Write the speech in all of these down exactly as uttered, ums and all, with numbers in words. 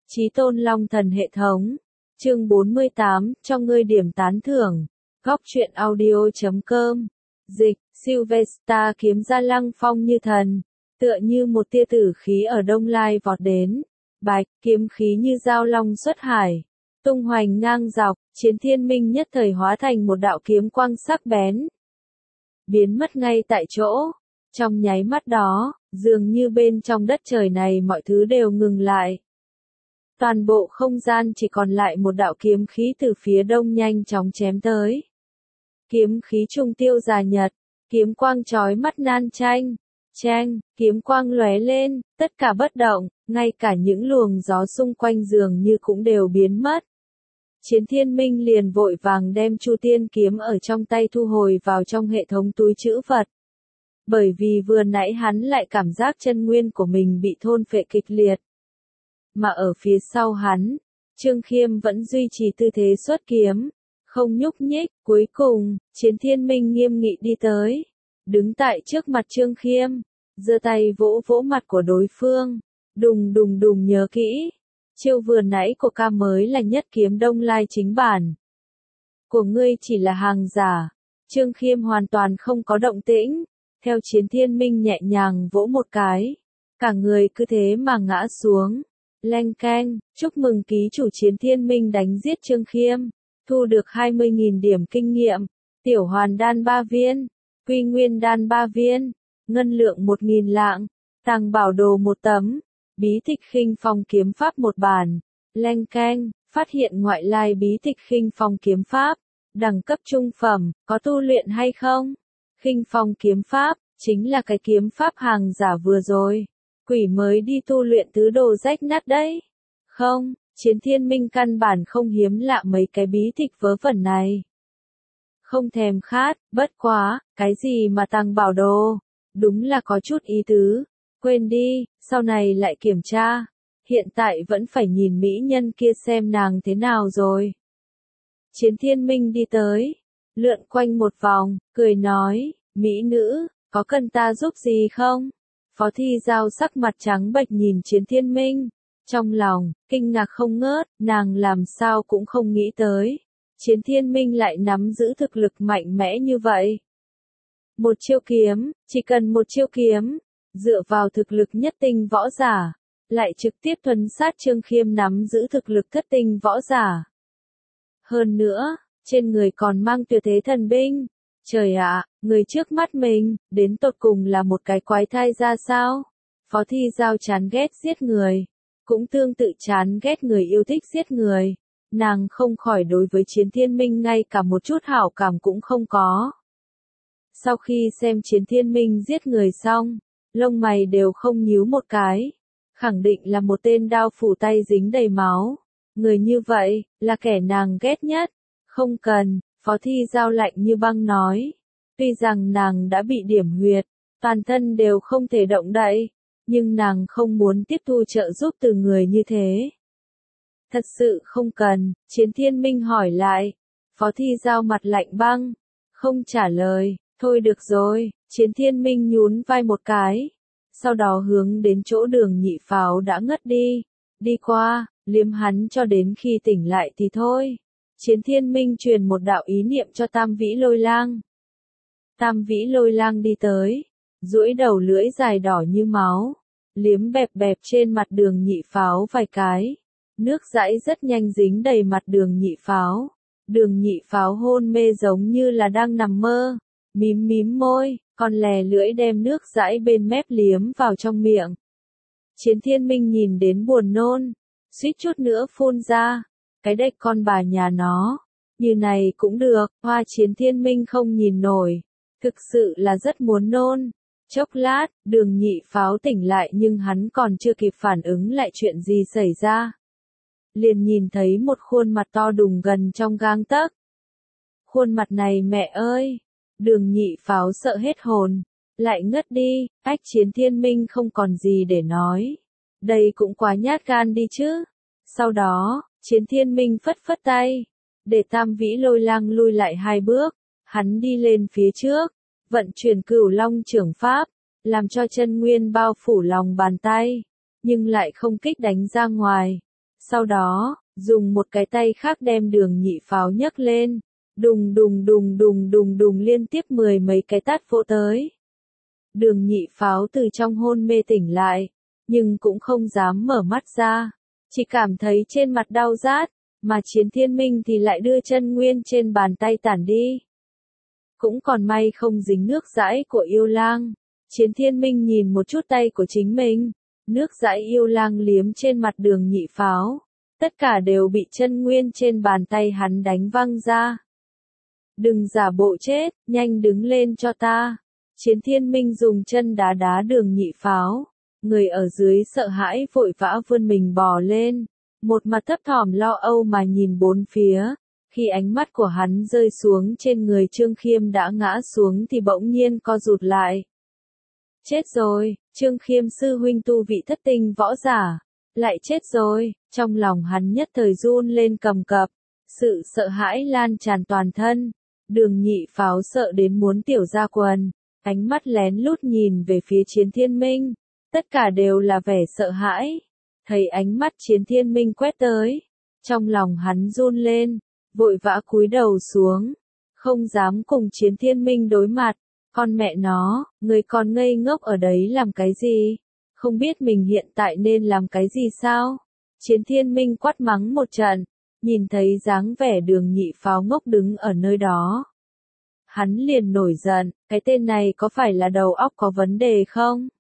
Chí Tôn Long Thần hệ thống. Chương bốn mươi tám, cho ngươi điểm tán thưởng. Góc truyện audio chấm com. Dịch, Sylvester kiếm ra lăng phong như thần, tựa như một tia tử khí ở đông lai vọt đến. Bạch, kiếm khí như dao long xuất hải, tung hoành ngang dọc, Chiến Thiên Minh nhất thời hóa thành một đạo kiếm quang sắc bén, biến mất ngay tại chỗ. Trong nháy mắt đó, dường như bên trong đất trời này mọi thứ đều ngừng lại. Toàn bộ không gian chỉ còn lại một đạo kiếm khí từ phía đông nhanh chóng chém tới. Kiếm khí trung tiêu già nhật, kiếm quang chói mắt nan tranh, tranh, kiếm quang lóe lên, tất cả bất động, ngay cả những luồng gió xung quanh dường như cũng đều biến mất. Chiến Thiên Minh liền vội vàng đem Chu Tiên kiếm ở trong tay thu hồi vào trong hệ thống túi trữ vật. Bởi vì vừa nãy hắn lại cảm giác chân nguyên của mình bị thôn phệ kịch liệt. Mà ở phía sau hắn, Trương Khiêm vẫn duy trì tư thế xuất kiếm, không nhúc nhích. Cuối cùng, Chiến Thiên Minh nghiêm nghị đi tới, đứng tại trước mặt Trương Khiêm, giơ tay vỗ vỗ mặt của đối phương, đùng đùng đùng nhớ kỹ, chiêu vừa nãy của ca mới là nhất kiếm đông lai chính bản. Của ngươi chỉ là hàng giả. Trương Khiêm hoàn toàn không có động tĩnh, theo Chiến Thiên Minh nhẹ nhàng vỗ một cái, cả người cứ thế mà ngã xuống. Leng keng, chúc mừng ký chủ Chiến Thiên Minh đánh giết Trương Khiêm, thu được hai mươi nghìn điểm kinh nghiệm, tiểu hoàn đan ba viên, quy nguyên đan ba viên, ngân lượng một nghìn lạng, tàng bảo đồ một tấm, bí tịch khinh phong kiếm pháp một bản. Leng keng, phát hiện ngoại lai bí tịch khinh phong kiếm pháp, đẳng cấp trung phẩm, có tu luyện hay không? Khinh phong kiếm pháp, chính là cái kiếm pháp hàng giả vừa rồi. Quỷ mới đi tu luyện tứ đồ rách nát đấy. Không, Chiến Thiên Minh căn bản không hiếm lạ mấy cái bí tịch vớ vẩn này. Không thèm khát, bất quá, cái gì mà tăng bảo đồ, đúng là có chút ý tứ. Quên đi, sau này lại kiểm tra. Hiện tại vẫn phải nhìn mỹ nhân kia xem nàng thế nào rồi. Chiến Thiên Minh đi tới, lượn quanh một vòng, cười nói, mỹ nữ, có cần ta giúp gì không? Phó Thi Giao sắc mặt trắng bệch nhìn Chiến Thiên Minh, trong lòng, kinh ngạc không ngớt, nàng làm sao cũng không nghĩ tới. Chiến Thiên Minh lại nắm giữ thực lực mạnh mẽ như vậy. Một chiêu kiếm, chỉ cần một chiêu kiếm, dựa vào thực lực nhất tinh võ giả, lại trực tiếp thuần sát Trương Khiêm nắm giữ thực lực thất tinh võ giả. Hơn nữa, trên người còn mang tuyệt thế thần binh. Trời ạ, người trước mắt mình, đến tột cùng là một cái quái thai ra sao? Phó Thi Giao chán ghét giết người, cũng tương tự chán ghét người yêu thích giết người. Nàng không khỏi đối với Chiến Thiên Minh ngay cả một chút hảo cảm cũng không có. Sau khi xem Chiến Thiên Minh giết người xong, lông mày đều không nhíu một cái. Khẳng định là một tên đao phủ tay dính đầy máu. Người như vậy, là kẻ nàng ghét nhất. Không cần. Phó Thi Giao lạnh như băng nói, tuy rằng nàng đã bị điểm huyệt, toàn thân đều không thể động đậy, nhưng nàng không muốn tiếp thu trợ giúp từ người như thế. Thật sự không cần. Chiến Thiên Minh hỏi lại. Phó Thi Giao mặt lạnh băng, không trả lời. Thôi được rồi. Chiến Thiên Minh nhún vai một cái, sau đó hướng đến chỗ Đường Nhị Pháo đã ngất đi, đi qua, liếm hắn cho đến khi tỉnh lại thì thôi. Chiến Thiên Minh truyền một đạo ý niệm cho Tam Vĩ Lôi Lang. Tam Vĩ Lôi Lang đi tới, duỗi đầu lưỡi dài đỏ như máu, liếm bẹp bẹp trên mặt Đường Nhị Pháo vài cái. Nước dãi rất nhanh dính đầy mặt Đường Nhị Pháo. Đường Nhị Pháo hôn mê giống như là đang nằm mơ, mím mím môi, còn lè lưỡi đem nước dãi bên mép liếm vào trong miệng. Chiến Thiên Minh nhìn đến buồn nôn, suýt chút nữa phun ra. Cái đếch con bà nhà nó, như này cũng được. Hoa Chiến Thiên Minh không nhìn nổi, thực sự là rất muốn nôn. Chốc lát, Đường Nhị Pháo tỉnh lại nhưng hắn còn chưa kịp phản ứng lại chuyện gì xảy ra. Liền nhìn thấy một khuôn mặt to đùng gần trong gang tấc. Khuôn mặt này mẹ ơi! Đường Nhị Pháo sợ hết hồn, lại ngất đi. Ách Chiến Thiên Minh không còn gì để nói. Đây cũng quá nhát gan đi chứ. Sau đó, Chiến Thiên Minh phất phất tay, để Tam Vĩ Lôi Lang lui lại hai bước, hắn đi lên phía trước, vận chuyển Cửu Long Chưởng pháp, làm cho chân nguyên bao phủ lòng bàn tay, nhưng lại không kích đánh ra ngoài. Sau đó, dùng một cái tay khác đem đường nhị pháo nhấc lên. Đùng đùng đùng đùng đùng đùng liên tiếp mười mấy cái tát vỗ tới. Đường nhị pháo từ trong hôn mê tỉnh lại, nhưng cũng không dám mở mắt ra. Chỉ cảm thấy trên mặt đau rát, mà Chiến Thiên Minh thì lại đưa chân nguyên trên bàn tay tản đi. Cũng còn may không dính nước dãi của yêu lang. Chiến Thiên Minh nhìn một chút tay của chính mình, nước dãi yêu lang liếm trên mặt đường nhị pháo. Tất cả đều bị chân nguyên trên bàn tay hắn đánh văng ra. Đừng giả bộ chết, nhanh đứng lên cho ta. Chiến Thiên Minh dùng chân đá đá đường nhị pháo. Người ở dưới sợ hãi vội vã vươn mình bò lên. Một mặt thấp thỏm lo âu mà nhìn bốn phía. Khi ánh mắt của hắn rơi xuống trên người Trương Khiêm đã ngã xuống thì bỗng nhiên co rụt lại. Chết rồi, Trương Khiêm sư huynh tu vị thất tinh võ giả. Lại chết rồi, trong lòng hắn nhất thời run lên cầm cập. Sự sợ hãi lan tràn toàn thân. Đường nhị pháo sợ đến muốn tiểu ra quần. Ánh mắt lén lút nhìn về phía Chiến Thiên Minh. Tất cả đều là vẻ sợ hãi. Thấy ánh mắt Chiến Thiên Minh quét tới. Trong lòng hắn run lên. Vội vã cúi đầu xuống. Không dám cùng Chiến Thiên Minh đối mặt. Con mẹ nó, người còn ngây ngốc ở đấy làm cái gì? Không biết mình hiện tại nên làm cái gì sao? Chiến Thiên Minh quát mắng một trận. Nhìn thấy dáng vẻ đường nhị pháo ngốc đứng ở nơi đó. Hắn liền nổi giận, cái tên này có phải là đầu óc có vấn đề không?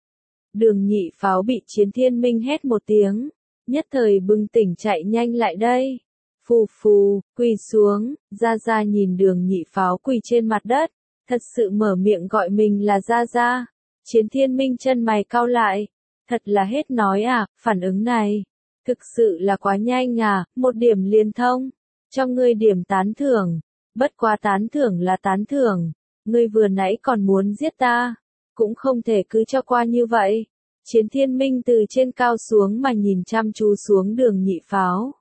Đường nhị pháo bị Chiến Thiên Minh hét một tiếng, nhất thời bừng tỉnh chạy nhanh lại đây. Phù phù, quỳ xuống, Gia Gia nhìn đường nhị pháo quỳ trên mặt đất, thật sự mở miệng gọi mình là Gia Gia. Chiến Thiên Minh chân mày cau lại, thật là hết nói à, phản ứng này, thực sự là quá nhanh à, một điểm liền thông, cho ngươi điểm tán thưởng, bất quá tán thưởng là tán thưởng, ngươi vừa nãy còn muốn giết ta, cũng không thể cứ cho qua như vậy. Chiến Thiên Minh từ trên cao xuống mà nhìn chăm chú xuống đường nhị pháo.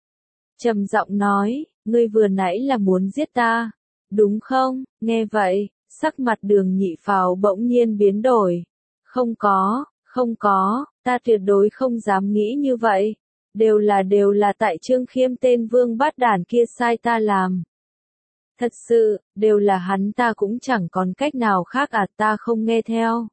Trầm giọng nói, ngươi vừa nãy là muốn giết ta, đúng không? Nghe vậy, sắc mặt đường nhị pháo bỗng nhiên biến đổi. Không có, không có, ta tuyệt đối không dám nghĩ như vậy. Đều là đều là tại Trương Khiêm tên vương bát đản kia sai ta làm. Thật sự, đều là hắn, ta cũng chẳng còn cách nào khác à, ta không nghe theo.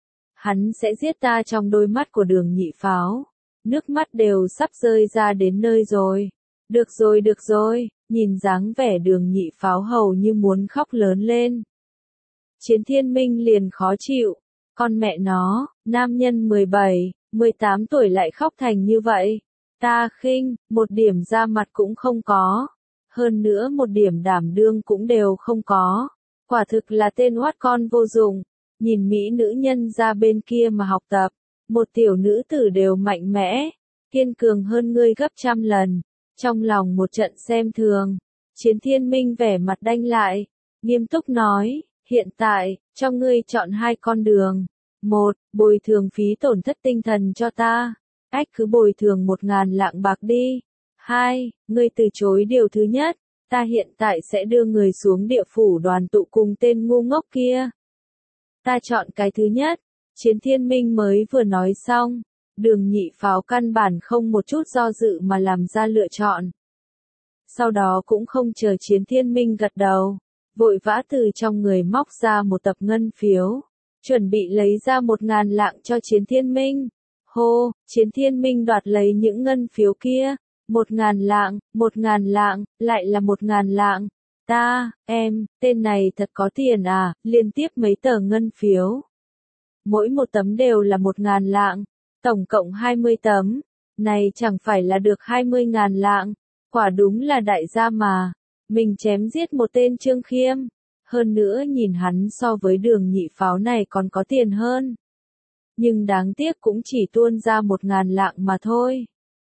Hắn sẽ giết ta. Trong đôi mắt của đường nhị pháo, nước mắt đều sắp rơi ra đến nơi rồi. Được rồi được rồi, nhìn dáng vẻ đường nhị pháo hầu như muốn khóc lớn lên. Chiến Thiên Minh liền khó chịu, con mẹ nó, nam nhân mười bảy, mười tám tuổi lại khóc thành như vậy. Ta khinh, một điểm ra mặt cũng không có. Hơn nữa một điểm đảm đương cũng đều không có. Quả thực là tên oát con vô dụng. Nhìn mỹ nữ nhân ra bên kia mà học tập. Một tiểu nữ tử đều mạnh mẽ, kiên cường hơn ngươi gấp trăm lần. Trong lòng một trận xem thường. Chiến Thiên Minh vẻ mặt đanh lại, nghiêm túc nói, hiện tại, cho ngươi chọn hai con đường. Một, bồi thường phí tổn thất tinh thần cho ta. Ách cứ bồi thường một ngàn lạng bạc đi. Hai, ngươi từ chối điều thứ nhất, ta hiện tại sẽ đưa người xuống địa phủ đoàn tụ cùng tên ngu ngốc kia. Ta chọn cái thứ nhất. Chiến Thiên Minh mới vừa nói xong, đường nhị pháo căn bản không một chút do dự mà làm ra lựa chọn. Sau đó cũng không chờ Chiến Thiên Minh gật đầu, vội vã từ trong người móc ra một tập ngân phiếu, chuẩn bị lấy ra một ngàn lạng cho Chiến Thiên Minh. Hô, Chiến Thiên Minh đoạt lấy những ngân phiếu kia, một ngàn lạng, một ngàn lạng, lại là một ngàn lạng. Ta, em, tên này thật có tiền à, liên tiếp mấy tờ ngân phiếu. Mỗi một tấm đều là một ngàn lạng, tổng cộng hai mươi tấm, này chẳng phải là được hai mươi ngàn lạng, quả đúng là đại gia mà, mình chém giết một tên Trương Khiêm, hơn nữa nhìn hắn so với đường nhị pháo này còn có tiền hơn. Nhưng đáng tiếc cũng chỉ tuôn ra một ngàn lạng mà thôi.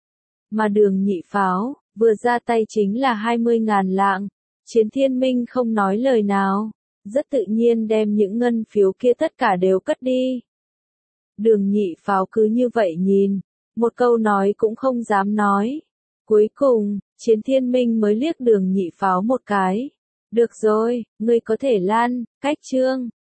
Mà đường nhị pháo, vừa ra tay chính là hai mươi ngàn lạng, Chiến Thiên Minh không nói lời nào, rất tự nhiên đem những ngân phiếu kia tất cả đều cất đi. Đường nhị pháo cứ như vậy nhìn, một câu nói cũng không dám nói. Cuối cùng, Chiến Thiên Minh mới liếc đường nhị pháo một cái. Được rồi, ngươi có thể lan, cách chương.